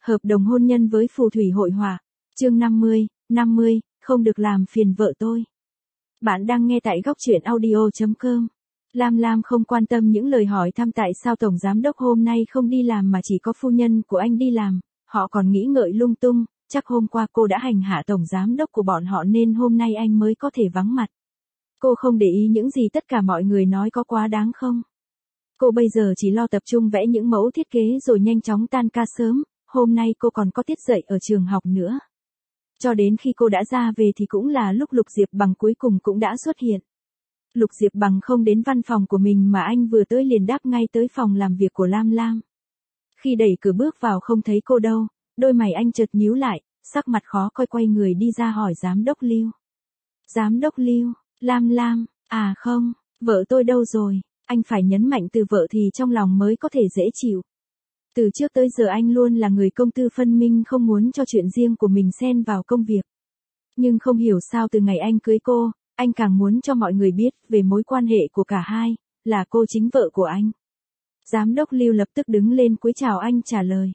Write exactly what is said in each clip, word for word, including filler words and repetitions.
Hợp đồng hôn nhân với phù thủy hội họa. Chương năm mươi, năm mươi, không được làm phiền vợ tôi. Bạn đang nghe tại góc truyện audio chấm com. Lam Lam không quan tâm những lời hỏi thăm tại sao tổng giám đốc hôm nay không đi làm mà chỉ có phu nhân của anh đi làm, họ còn nghĩ ngợi lung tung, chắc hôm qua cô đã hành hạ tổng giám đốc của bọn họ nên hôm nay anh mới có thể vắng mặt. Cô không để ý những gì tất cả mọi người nói có quá đáng không? Cô bây giờ chỉ lo tập trung vẽ những mẫu thiết kế rồi nhanh chóng tan ca sớm, hôm nay cô còn có tiết dạy ở trường học nữa. Cho đến khi cô đã ra về thì cũng là lúc Lục Diệp Bằng cuối cùng cũng đã xuất hiện. Lục Diệp Bằng không đến văn phòng của mình mà anh vừa tới liền đáp ngay tới phòng làm việc của Lam Lam. Khi đẩy cửa bước vào không thấy cô đâu, đôi mày anh chợt nhíu lại, sắc mặt khó coi quay người đi ra hỏi giám đốc Lưu. Giám đốc Lưu, Lam Lam, à không, vợ tôi đâu rồi? Anh phải nhấn mạnh từ vợ thì trong lòng mới có thể dễ chịu. Từ trước tới giờ anh luôn là người công tư phân minh, không muốn cho chuyện riêng của mình xen vào công việc. Nhưng không hiểu sao từ ngày anh cưới cô, anh càng muốn cho mọi người biết về mối quan hệ của cả hai, là cô chính vợ của anh. Giám đốc Lưu lập tức đứng lên cúi chào anh trả lời.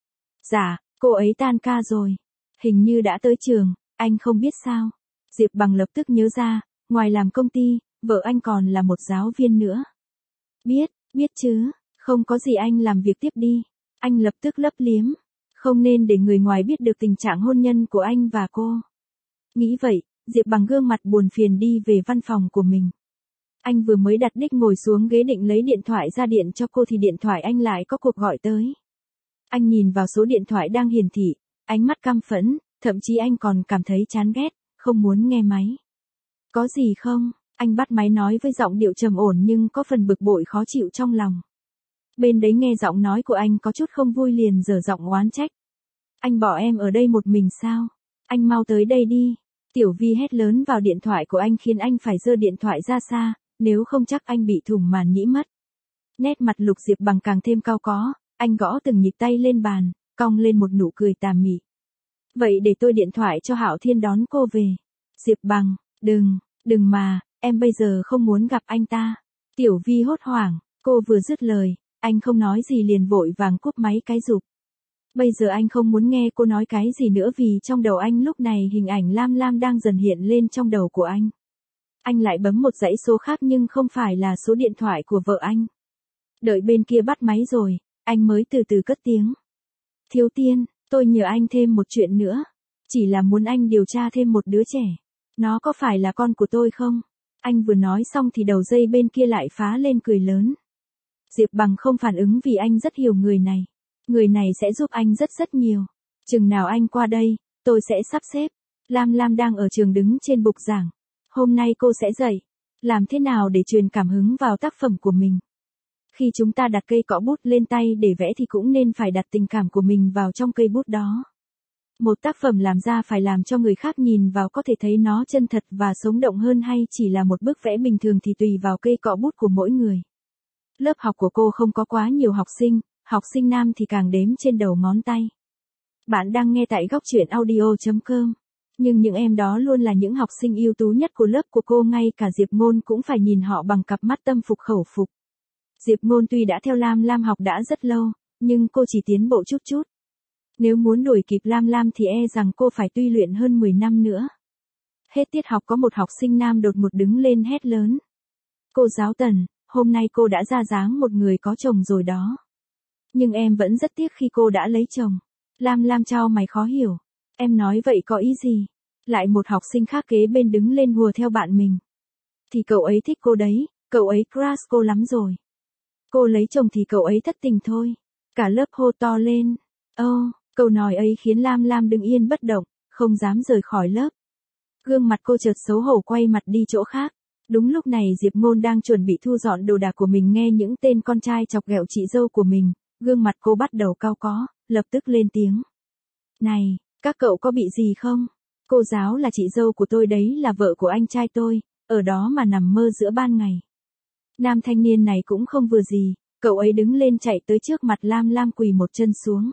Dạ, cô ấy tan ca rồi. Hình như đã tới trường, anh không biết sao. Diệp Bằng lập tức nhớ ra, ngoài làm công ty, vợ anh còn là một giáo viên nữa. Biết, biết chứ, không có gì anh làm việc tiếp đi. Anh lập tức lấp liếm. Không nên để người ngoài biết được tình trạng hôn nhân của anh và cô. Nghĩ vậy, Diệp Bằng gương mặt buồn phiền đi về văn phòng của mình. Anh vừa mới đặt đích ngồi xuống ghế định lấy điện thoại ra điện cho cô thì điện thoại anh lại có cuộc gọi tới. Anh nhìn vào số điện thoại đang hiển thị, ánh mắt căm phẫn, thậm chí anh còn cảm thấy chán ghét, không muốn nghe máy. Có gì không? Anh bắt máy nói với giọng điệu trầm ổn nhưng có phần bực bội khó chịu trong lòng. Bên đấy nghe giọng nói của anh có chút không vui liền giở giọng oán trách. Anh bỏ em ở đây một mình sao? Anh mau tới đây đi. Tiểu Vi hét lớn vào điện thoại của anh khiến anh phải giơ điện thoại ra xa, nếu không chắc anh bị thủng màn nhĩ mất. Nét mặt Lục Diệp Bằng càng thêm cau có, anh gõ từng nhịp tay lên bàn, cong lên một nụ cười tà mị. Vậy để tôi điện thoại cho Hạo Thiên đón cô về. Diệp Bằng, đừng, đừng mà, em bây giờ không muốn gặp anh ta. Tiểu Vi hốt hoảng, cô vừa dứt lời, anh không nói gì liền vội vàng cúp máy cái rụp. Bây giờ anh không muốn nghe cô nói cái gì nữa vì trong đầu anh lúc này hình ảnh Lam Lam đang dần hiện lên trong đầu của anh. Anh lại bấm một dãy số khác nhưng không phải là số điện thoại của vợ anh. Đợi bên kia bắt máy rồi, anh mới từ từ cất tiếng. Thiếu Tiên, tôi nhờ anh thêm một chuyện nữa. Chỉ là muốn anh điều tra thêm một đứa trẻ. Nó có phải là con của tôi không? Anh vừa nói xong thì đầu dây bên kia lại phá lên cười lớn. Diệp Bằng không phản ứng vì anh rất hiểu người này. Người này sẽ giúp anh rất rất nhiều. Chừng nào anh qua đây, tôi sẽ sắp xếp. Lam Lam đang ở trường đứng trên bục giảng. Hôm nay cô sẽ dạy. Làm thế nào để truyền cảm hứng vào tác phẩm của mình? Khi chúng ta đặt cây cọ bút lên tay để vẽ thì cũng nên phải đặt tình cảm của mình vào trong cây bút đó. Một tác phẩm làm ra phải làm cho người khác nhìn vào có thể thấy nó chân thật và sống động hơn hay chỉ là một bức vẽ bình thường thì tùy vào cây cọ bút của mỗi người. Lớp học của cô không có quá nhiều học sinh, học sinh nam thì càng đếm trên đầu ngón tay. Bạn đang nghe tại góc truyện audio chấm com. Nhưng những em đó luôn là những học sinh ưu tú nhất của lớp của cô, ngay cả Diệp Ngôn cũng phải nhìn họ bằng cặp mắt tâm phục khẩu phục. Diệp Ngôn tuy đã theo Lam Lam học đã rất lâu, nhưng cô chỉ tiến bộ chút chút. Nếu muốn đuổi kịp Lam Lam thì e rằng cô phải tuy luyện hơn mười năm nữa. Hết tiết học có một học sinh nam đột ngột đứng lên hét lớn. Cô giáo Tần, hôm nay cô đã ra dáng một người có chồng rồi đó. Nhưng em vẫn rất tiếc khi cô đã lấy chồng. Lam Lam chau mày khó hiểu. Em nói vậy có ý gì? Lại một học sinh khác kế bên đứng lên hùa theo bạn mình. Thì cậu ấy thích cô đấy, cậu ấy crush cô lắm rồi. Cô lấy chồng thì cậu ấy thất tình thôi. Cả lớp hô to lên. Ô, oh, câu nói ấy khiến Lam Lam đứng yên bất động, không dám rời khỏi lớp. Gương mặt cô chợt xấu hổ quay mặt đi chỗ khác. Đúng lúc này Diệp Ngôn đang chuẩn bị thu dọn đồ đạc của mình nghe những tên con trai chọc ghẹo chị dâu của mình, gương mặt cô bắt đầu cau có, lập tức lên tiếng. Này, các cậu có bị gì không? Cô giáo là chị dâu của tôi đấy, là vợ của anh trai tôi, ở đó mà nằm mơ giữa ban ngày. Nam thanh niên này cũng không vừa gì, cậu ấy đứng lên chạy tới trước mặt Lam Lam quỳ một chân xuống.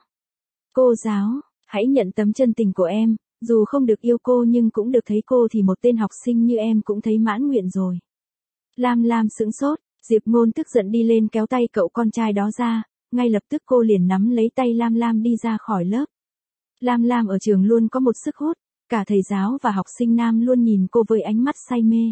Cô giáo, hãy nhận tấm chân tình của em, dù không được yêu cô nhưng cũng được thấy cô thì một tên học sinh như em cũng thấy mãn nguyện rồi. Lam Lam sững sốt, Diệp Ngôn tức giận đi lên kéo tay cậu con trai đó ra, ngay lập tức cô liền nắm lấy tay Lam Lam đi ra khỏi lớp. Lam Lam ở trường luôn có một sức hút, cả thầy giáo và học sinh nam luôn nhìn cô với ánh mắt say mê.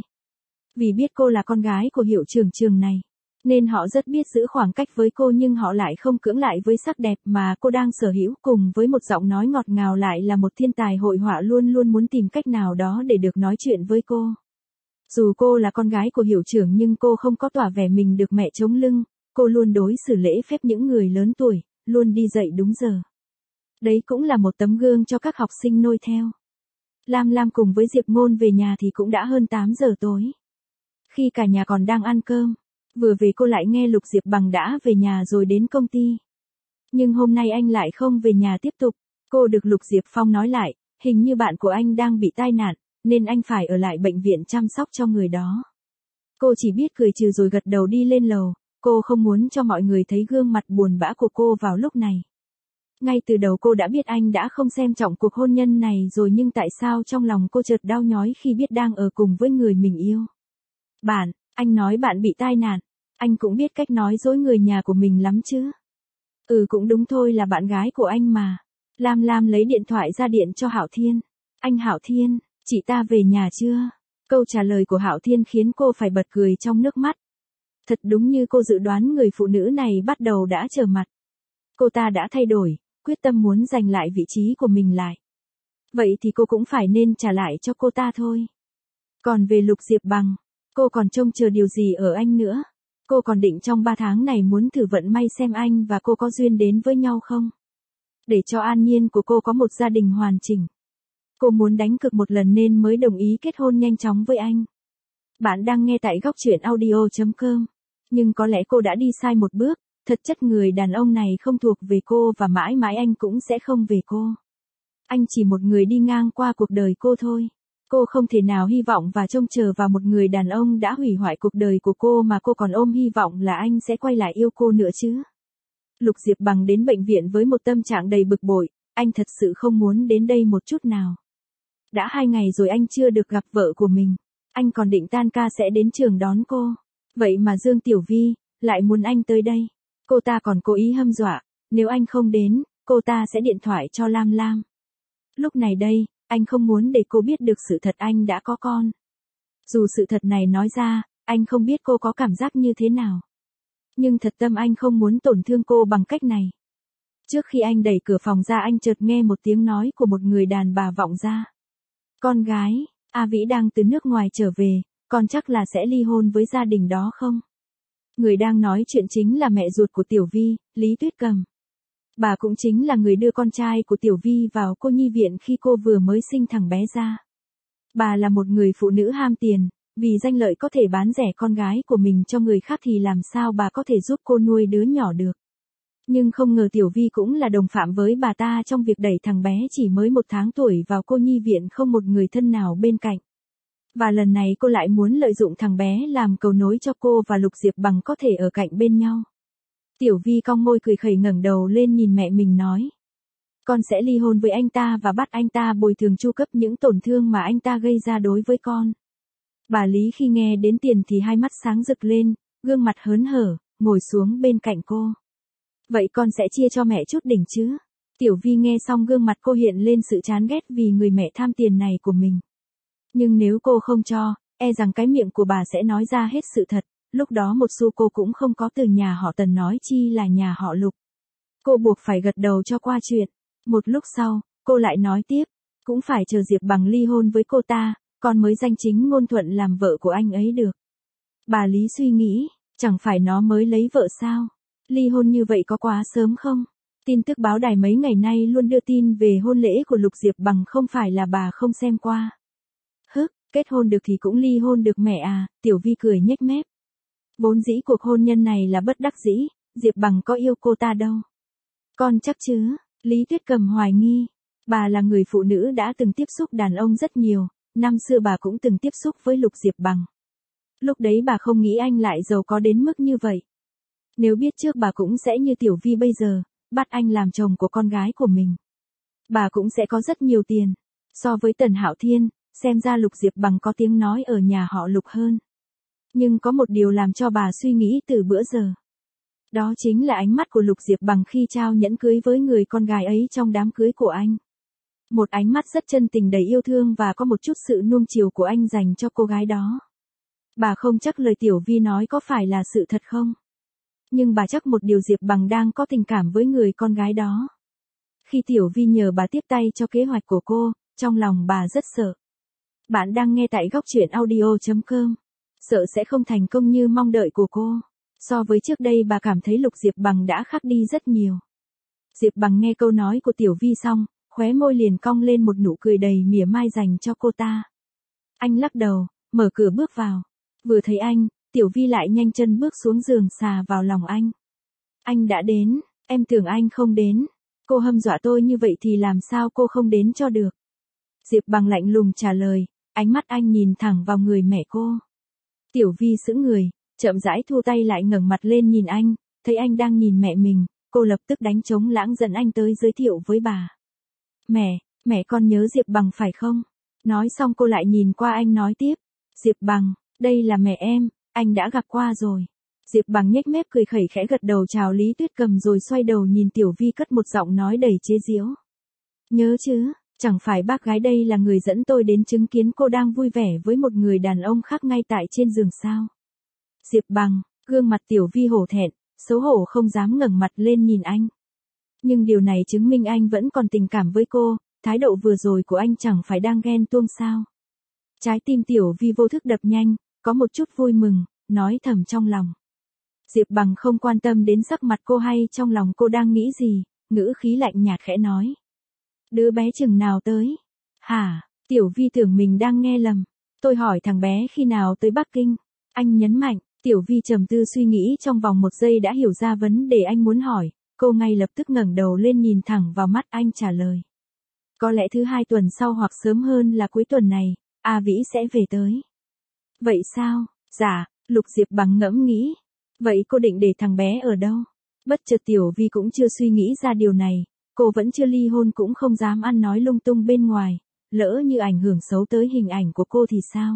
Vì biết cô là con gái của hiệu trưởng trường này, nên họ rất biết giữ khoảng cách với cô, nhưng họ lại không cưỡng lại với sắc đẹp mà cô đang sở hữu, cùng với một giọng nói ngọt ngào lại là một thiên tài hội họa luôn luôn muốn tìm cách nào đó để được nói chuyện với cô. Dù cô là con gái của hiệu trưởng nhưng cô không có tỏ vẻ mình được mẹ chống lưng, cô luôn đối xử lễ phép những người lớn tuổi, luôn đi dậy đúng giờ. Đấy cũng là một tấm gương cho các học sinh noi theo. Lam Lam cùng với Diệp Ngôn về nhà thì cũng đã hơn tám giờ tối. Khi cả nhà còn đang ăn cơm, vừa về cô lại nghe Lục Diệp Bằng đã về nhà rồi đến công ty. Nhưng hôm nay anh lại không về nhà tiếp tục. Cô được Lục Diệp Phong nói lại, hình như bạn của anh đang bị tai nạn, nên anh phải ở lại bệnh viện chăm sóc cho người đó. Cô chỉ biết cười trừ rồi gật đầu đi lên lầu, cô không muốn cho mọi người thấy gương mặt buồn bã của cô vào lúc này. Ngay từ đầu cô đã biết anh đã không xem trọng cuộc hôn nhân này rồi, nhưng tại sao trong lòng cô chợt đau nhói khi biết đang ở cùng với người mình yêu. Bạn, anh nói bạn bị tai nạn, anh cũng biết cách nói dối người nhà của mình lắm chứ. Ừ cũng đúng thôi, là bạn gái của anh mà. Lam Lam lấy điện thoại ra điện cho Hạo Thiên. Anh Hạo Thiên, chị ta về nhà chưa? Câu trả lời của Hạo Thiên khiến cô phải bật cười trong nước mắt. Thật đúng như cô dự đoán, người phụ nữ này bắt đầu đã trở mặt. Cô ta đã thay đổi, quyết tâm muốn giành lại vị trí của mình lại. Vậy thì cô cũng phải nên trả lại cho cô ta thôi. Còn về Lục Diệp Bằng, cô còn trông chờ điều gì ở anh nữa? Cô còn định trong ba tháng này muốn thử vận may xem anh và cô có duyên đến với nhau không? Để cho an nhiên của cô có một gia đình hoàn chỉnh. Cô muốn đánh cược một lần nên mới đồng ý kết hôn nhanh chóng với anh. Bạn đang nghe tại góc truyện audio chấm com. Nhưng có lẽ cô đã đi sai một bước, thật chất người đàn ông này không thuộc về cô và mãi mãi anh cũng sẽ không về cô. Anh chỉ một người đi ngang qua cuộc đời cô thôi. Cô không thể nào hy vọng và trông chờ vào một người đàn ông đã hủy hoại cuộc đời của cô mà cô còn ôm hy vọng là anh sẽ quay lại yêu cô nữa chứ. Lục Diệp Bằng đến bệnh viện với một tâm trạng đầy bực bội, anh thật sự không muốn đến đây một chút nào. Đã hai ngày rồi anh chưa được gặp vợ của mình, anh còn định tan ca sẽ đến trường đón cô. Vậy mà Dương Tiểu Vi lại muốn anh tới đây. Cô ta còn cố ý hăm dọa, nếu anh không đến, cô ta sẽ điện thoại cho Lam Lam. Lúc này đây, anh không muốn để cô biết được sự thật anh đã có con. Dù sự thật này nói ra, anh không biết cô có cảm giác như thế nào. Nhưng thật tâm anh không muốn tổn thương cô bằng cách này. Trước khi anh đẩy cửa phòng ra, anh chợt nghe một tiếng nói của một người đàn bà vọng ra. Con gái, A Vĩ đang từ nước ngoài trở về, con chắc là sẽ ly hôn với gia đình đó không? Người đang nói chuyện chính là mẹ ruột của Tiểu Vi, Lý Tuyết Cầm. Bà cũng chính là người đưa con trai của Tiểu Vi vào cô nhi viện khi cô vừa mới sinh thằng bé ra. Bà là một người phụ nữ ham tiền, vì danh lợi có thể bán rẻ con gái của mình cho người khác thì làm sao bà có thể giúp cô nuôi đứa nhỏ được. Nhưng không ngờ Tiểu Vi cũng là đồng phạm với bà ta trong việc đẩy thằng bé chỉ mới một tháng tuổi vào cô nhi viện không một người thân nào bên cạnh. Và lần này cô lại muốn lợi dụng thằng bé làm cầu nối cho cô và Lục Diệp Bằng có thể ở cạnh bên nhau. Tiểu Vi cong môi cười khẩy ngẩng đầu lên nhìn mẹ mình nói. Con sẽ ly hôn với anh ta và bắt anh ta bồi thường chu cấp những tổn thương mà anh ta gây ra đối với con. Bà Lý khi nghe đến tiền thì hai mắt sáng rực lên, gương mặt hớn hở, ngồi xuống bên cạnh cô. Vậy con sẽ chia cho mẹ chút đỉnh chứ? Tiểu Vi nghe xong gương mặt cô hiện lên sự chán ghét vì người mẹ tham tiền này của mình. Nhưng nếu cô không cho, e rằng cái miệng của bà sẽ nói ra hết sự thật, lúc đó một xu cô cũng không có từ nhà họ Tần nói chi là nhà họ Lục. Cô buộc phải gật đầu cho qua chuyện. Một lúc sau, cô lại nói tiếp, cũng phải chờ Diệp Bằng ly hôn với cô ta, con mới danh chính ngôn thuận làm vợ của anh ấy được. Bà Lý suy nghĩ, chẳng phải nó mới lấy vợ sao? Ly hôn như vậy có quá sớm không? Tin tức báo đài mấy ngày nay luôn đưa tin về hôn lễ của Lục Diệp Bằng, không phải là bà không xem qua. Hức, kết hôn được thì cũng ly hôn được mẹ à, Tiểu Vi cười nhếch mép. Vốn dĩ cuộc hôn nhân này là bất đắc dĩ, Diệp Bằng có yêu cô ta đâu. Con chắc chứ, Lý Tuyết Cầm hoài nghi. Bà là người phụ nữ đã từng tiếp xúc đàn ông rất nhiều, năm xưa bà cũng từng tiếp xúc với Lục Diệp Bằng. Lúc đấy bà không nghĩ anh lại giàu có đến mức như vậy. Nếu biết trước bà cũng sẽ như Tiểu Vi bây giờ, bắt anh làm chồng của con gái của mình. Bà cũng sẽ có rất nhiều tiền. So với Tần Hạo Thiên, xem ra Lục Diệp Bằng có tiếng nói ở nhà họ Lục hơn. Nhưng có một điều làm cho bà suy nghĩ từ bữa giờ. Đó chính là ánh mắt của Lục Diệp Bằng khi trao nhẫn cưới với người con gái ấy trong đám cưới của anh. Một ánh mắt rất chân tình đầy yêu thương và có một chút sự nuông chiều của anh dành cho cô gái đó. Bà không chắc lời Tiểu Vi nói có phải là sự thật không? Nhưng bà chắc một điều Diệp Bằng đang có tình cảm với người con gái đó. Khi Tiểu Vi nhờ bà tiếp tay cho kế hoạch của cô, trong lòng bà rất sợ. Bạn đang nghe tại góc truyện audio chấm com. Sợ sẽ không thành công như mong đợi của cô. So với trước đây bà cảm thấy Lục Diệp Bằng đã khác đi rất nhiều. Diệp Bằng nghe câu nói của Tiểu Vi xong, khóe môi liền cong lên một nụ cười đầy mỉa mai dành cho cô ta. Anh lắc đầu, mở cửa bước vào. Vừa thấy anh, Tiểu Vi lại nhanh chân bước xuống giường xà vào lòng anh. Anh đã đến, em tưởng anh không đến. Cô hâm dọa tôi như vậy thì làm sao cô không đến cho được. Diệp Bằng lạnh lùng trả lời, ánh mắt anh nhìn thẳng vào người mẹ cô. Tiểu Vi sững người, chậm rãi thu tay lại ngẩng mặt lên nhìn anh, thấy anh đang nhìn mẹ mình, cô lập tức đánh trống lãng dẫn anh tới giới thiệu với bà. Mẹ, mẹ con nhớ Diệp Bằng phải không? Nói xong cô lại nhìn qua anh nói tiếp. Diệp Bằng, đây là mẹ em, anh đã gặp qua rồi. Diệp Bằng nhếch mép cười khẩy khẽ gật đầu chào Lý Tuyết Cầm rồi xoay đầu nhìn Tiểu Vi cất một giọng nói đầy chế giễu. Nhớ chứ, chẳng phải bác gái đây là người dẫn tôi đến chứng kiến cô đang vui vẻ với một người đàn ông khác ngay tại trên giường sao? Diệp Bằng, gương mặt Tiểu Vi hổ thẹn, xấu hổ không dám ngẩng mặt lên nhìn anh. Nhưng điều này chứng minh anh vẫn còn tình cảm với cô, thái độ vừa rồi của anh chẳng phải đang ghen tuông sao. Trái tim Tiểu Vi vô thức đập nhanh, có một chút vui mừng, nói thầm trong lòng. Diệp Bằng không quan tâm đến sắc mặt cô hay trong lòng cô đang nghĩ gì, ngữ khí lạnh nhạt khẽ nói. Đứa bé chừng nào tới? Hả, Tiểu Vi tưởng mình đang nghe lầm. Tôi hỏi thằng bé khi nào tới Bắc Kinh? Anh nhấn mạnh, Tiểu Vi trầm tư suy nghĩ trong vòng một giây đã hiểu ra vấn đề anh muốn hỏi. Cô ngay lập tức ngẩng đầu lên nhìn thẳng vào mắt anh trả lời. Có lẽ thứ hai tuần sau hoặc sớm hơn là cuối tuần này, A Vĩ sẽ về tới. Vậy sao? Dạ, Lục Diệp Bằng ngẫm nghĩ. Vậy cô định để thằng bé ở đâu? Bất chợt Tiểu Vi cũng chưa suy nghĩ ra điều này, cô vẫn chưa ly hôn cũng không dám ăn nói lung tung bên ngoài, lỡ như ảnh hưởng xấu tới hình ảnh của cô thì sao?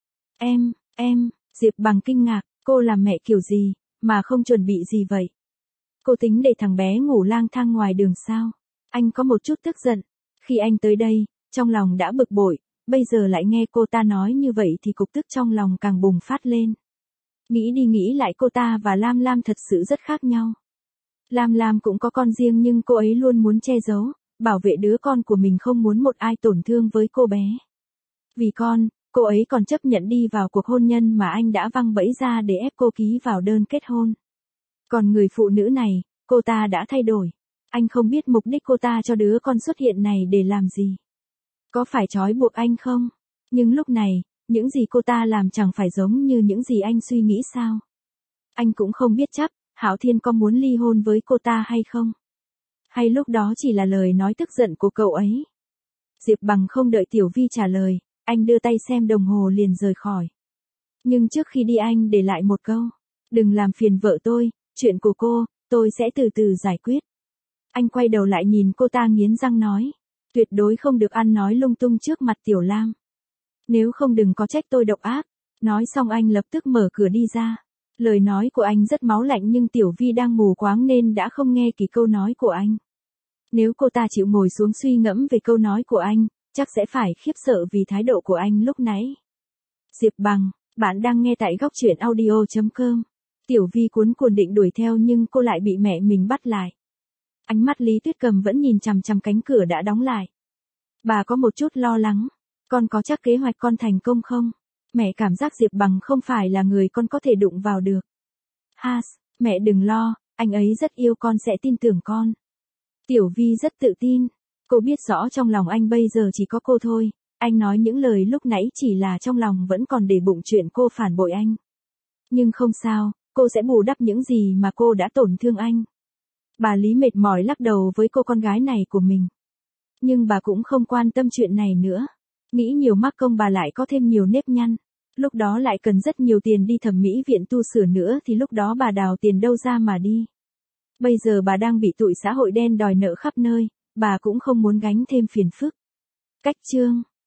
Em, em, Diệp Bằng kinh ngạc, cô làm mẹ kiểu gì, mà không chuẩn bị gì vậy? Cô tính để thằng bé ngủ lang thang ngoài đường sao? Anh có một chút tức giận. Khi anh tới đây, trong lòng đã bực bội, bây giờ lại nghe cô ta nói như vậy thì cục tức trong lòng càng bùng phát lên. Nghĩ đi nghĩ lại cô ta và Lam Lam thật sự rất khác nhau. Lam Lam cũng có con riêng nhưng cô ấy luôn muốn che giấu, bảo vệ đứa con của mình không muốn một ai tổn thương với cô bé. Vì con, cô ấy còn chấp nhận đi vào cuộc hôn nhân mà anh đã văng bẫy ra để ép cô ký vào đơn kết hôn. Còn người phụ nữ này, cô ta đã thay đổi. Anh không biết mục đích cô ta cho đứa con xuất hiện này để làm gì. Có phải trói buộc anh không? Nhưng lúc này, những gì cô ta làm chẳng phải giống như những gì anh suy nghĩ sao? Anh cũng không biết chắc, Hạo Thiên có muốn ly hôn với cô ta hay không? Hay lúc đó chỉ là lời nói tức giận của cậu ấy? Diệp Bằng không đợi Tiểu Vi trả lời, anh đưa tay xem đồng hồ liền rời khỏi. Nhưng trước khi đi anh để lại một câu. Đừng làm phiền vợ tôi, chuyện của cô, tôi sẽ từ từ giải quyết. Anh quay đầu lại nhìn cô ta nghiến răng nói. Tuyệt đối không được ăn nói lung tung trước mặt Tiểu Lam. Nếu không đừng có trách tôi độc ác. Nói xong anh lập tức mở cửa đi ra. Lời nói của anh rất máu lạnh nhưng Tiểu Vi đang mù quáng nên đã không nghe kỹ câu nói của anh. Nếu cô ta chịu ngồi xuống suy ngẫm về câu nói của anh, chắc sẽ phải khiếp sợ vì thái độ của anh lúc nãy. Diệp Bằng, bạn đang nghe tại góc truyện audio chấm com. Tiểu Vi cuốn cuồng định đuổi theo nhưng cô lại bị mẹ mình bắt lại. Ánh mắt Lý Tuyết Cầm vẫn nhìn chằm chằm cánh cửa đã đóng lại. Bà có một chút lo lắng. Con có chắc kế hoạch con thành công không? Mẹ cảm giác Diệp Bằng không phải là người con có thể đụng vào được. Has, mẹ đừng lo, anh ấy rất yêu con sẽ tin tưởng con. Tiểu Vi rất tự tin. Cô biết rõ trong lòng anh bây giờ chỉ có cô thôi. Anh nói những lời lúc nãy chỉ là trong lòng vẫn còn để bụng chuyện cô phản bội anh. Nhưng không sao, cô sẽ bù đắp những gì mà cô đã tổn thương anh. Bà Lý mệt mỏi lắc đầu với cô con gái này của mình. Nhưng bà cũng không quan tâm chuyện này nữa. Nghĩ nhiều mắc công bà lại có thêm nhiều nếp nhăn. Lúc đó lại cần rất nhiều tiền đi thẩm mỹ viện tu sửa nữa thì lúc đó bà đào tiền đâu ra mà đi. Bây giờ bà đang bị tụi xã hội đen đòi nợ khắp nơi, bà cũng không muốn gánh thêm phiền phức. Cách chương